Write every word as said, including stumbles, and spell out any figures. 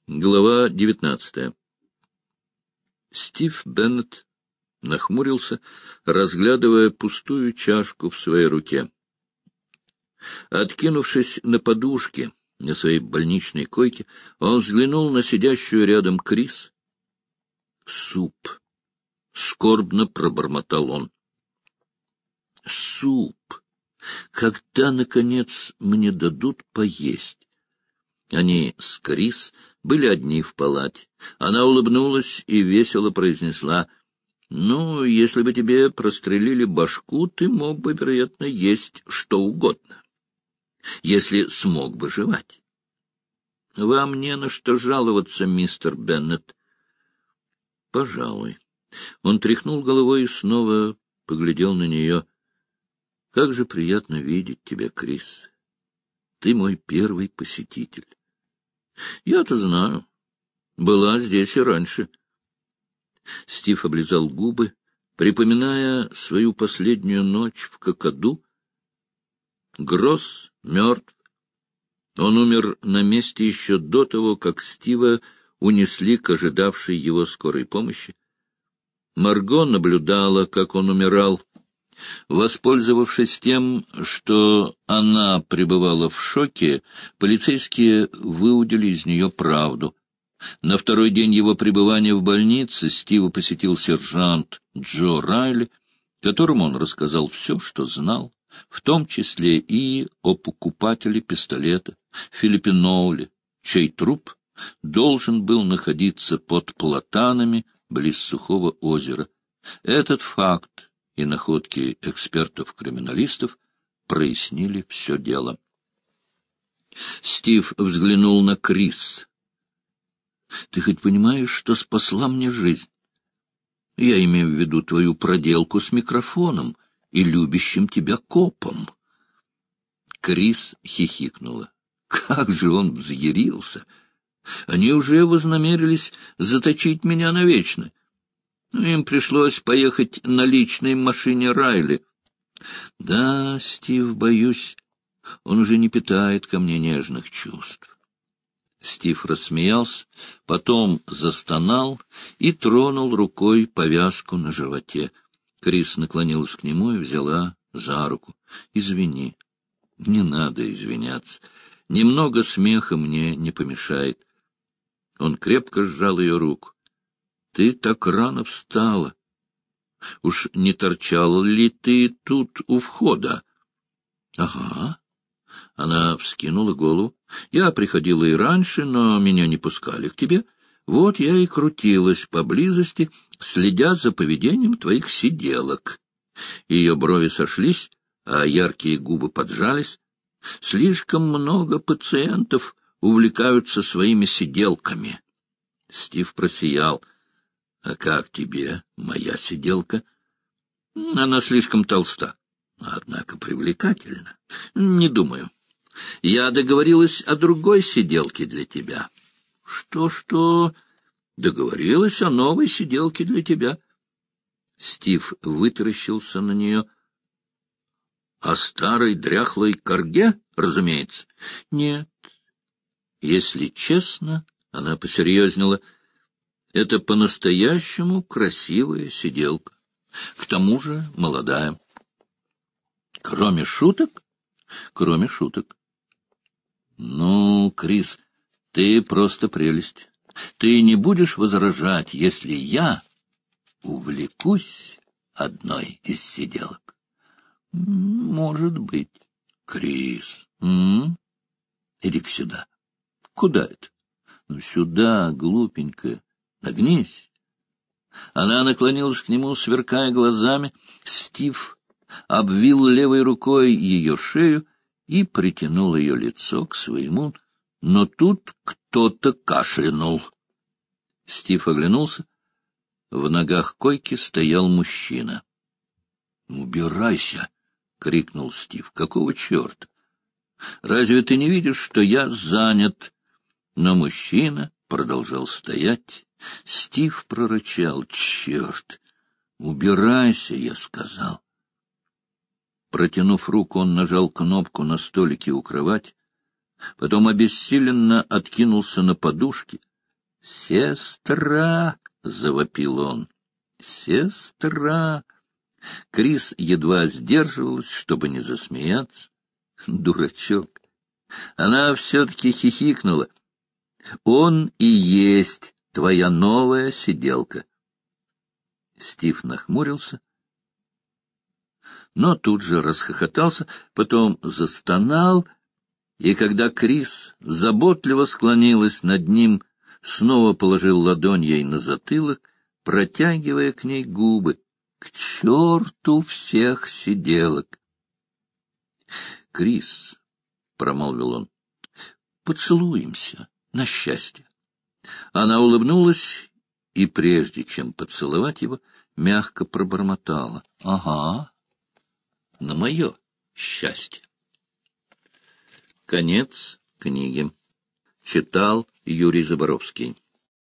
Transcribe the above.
Глава девятнадцатая. Стив Беннет нахмурился, разглядывая пустую чашку в своей руке. Откинувшись на подушке на своей больничной койке, он взглянул на сидящую рядом Крис. «Суп!» — скорбно пробормотал он. «Суп! Когда, наконец, мне дадут поесть?» Они с Крис были одни в палате. Она улыбнулась и весело произнесла: «Ну, если бы тебе прострелили башку, ты мог бы, вероятно, есть что угодно, если смог бы жевать. Вам не на что жаловаться, мистер Беннет». «Пожалуй». Он тряхнул головой и снова поглядел на нее. «Как же приятно видеть тебя, Крис. Ты мой первый посетитель». «Я-то знаю. Была здесь и раньше». Стив облизал губы, припоминая свою последнюю ночь в Какаду. Гросс мертв. Он умер на месте еще до того, как Стива унесли к ожидавшей его скорой помощи. Марго наблюдала, как он умирал. Воспользовавшись тем, что она пребывала в шоке, полицейские выудили из нее правду. На второй день его пребывания в больнице Стива посетил сержант Джо Райли, которому он рассказал все, что знал, в том числе и о покупателе пистолета Филиппе Ноуле, чей труп должен был находиться под платанами близ Сухого озера. Этот факт и находки экспертов-криминалистов прояснили все дело. Стив взглянул на Крис. «Ты хоть понимаешь, что спасла мне жизнь? Я имею в виду твою проделку с микрофоном и любящим тебя копом». Крис хихикнула. Как же он взъярился! Они уже вознамерились заточить меня навечно. Им пришлось поехать на личной машине Райли. Да, Стив, боюсь, он уже не питает ко мне нежных чувств. Стив рассмеялся, потом застонал и тронул рукой повязку на животе. Крис наклонилась к нему и взяла за руку. — Извини. — Не надо извиняться. Немного смеха мне не помешает. Он крепко сжал ее руку. — Ты так рано встала. Уж не торчала ли ты тут у входа? — Ага. Она вскинула голову. — Я приходила и раньше, но меня не пускали к тебе. Вот я и крутилась поблизости, следя за поведением твоих сиделок. Ее брови сошлись, а яркие губы поджались. Слишком много пациентов увлекаются своими сиделками. Стив просиял. — А как тебе моя сиделка? — Она слишком толста, однако привлекательна. — Не думаю. Я договорилась о другой сиделке для тебя. Что, — Что-что? Договорилась о новой сиделке для тебя. Стив вытаращился на нее. — О старой дряхлой корге, разумеется? — Нет. Если честно, — она посерьезнела, — это по-настоящему красивая сиделка. К тому же молодая. — Кроме шуток? — Кроме шуток. — Ну, Крис, ты просто прелесть. Ты не будешь возражать, если я увлекусь одной из сиделок? — Может быть. — Крис, м? Иди-ка сюда. — Куда это? — Ну, сюда, глупенькая. Нагнись. Она наклонилась к нему, сверкая глазами. Стив обвил левой рукой ее шею и притянул ее лицо к своему, но тут кто-то кашлянул. Стив оглянулся. В ногах койки стоял мужчина. — Убирайся! — крикнул Стив. — Какого черта? Разве ты не видишь, что я занят? Но мужчина продолжал стоять. Стив прорычал: — Черт! Убирайся, я сказал. Протянув руку, он нажал кнопку на столике у кровати, потом обессиленно откинулся на подушки. «Сестра!» — завопил он. «Сестра!» Крис едва сдерживалась, чтобы не засмеяться. Дурачок! Она все-таки хихикнула. «Он и есть твоя новая сиделка». Стив нахмурился, но тут же расхохотался, потом застонал, и когда Крис заботливо склонилась над ним, снова положил ладонь ей на затылок, протягивая к ней губы. К черту всех сиделок! — Крис, — промолвил он, — поцелуемся на счастье. Она улыбнулась и, прежде чем поцеловать его, мягко пробормотала: — Ага, на мое счастье. Конец книги. Читал Юрий Заборовский.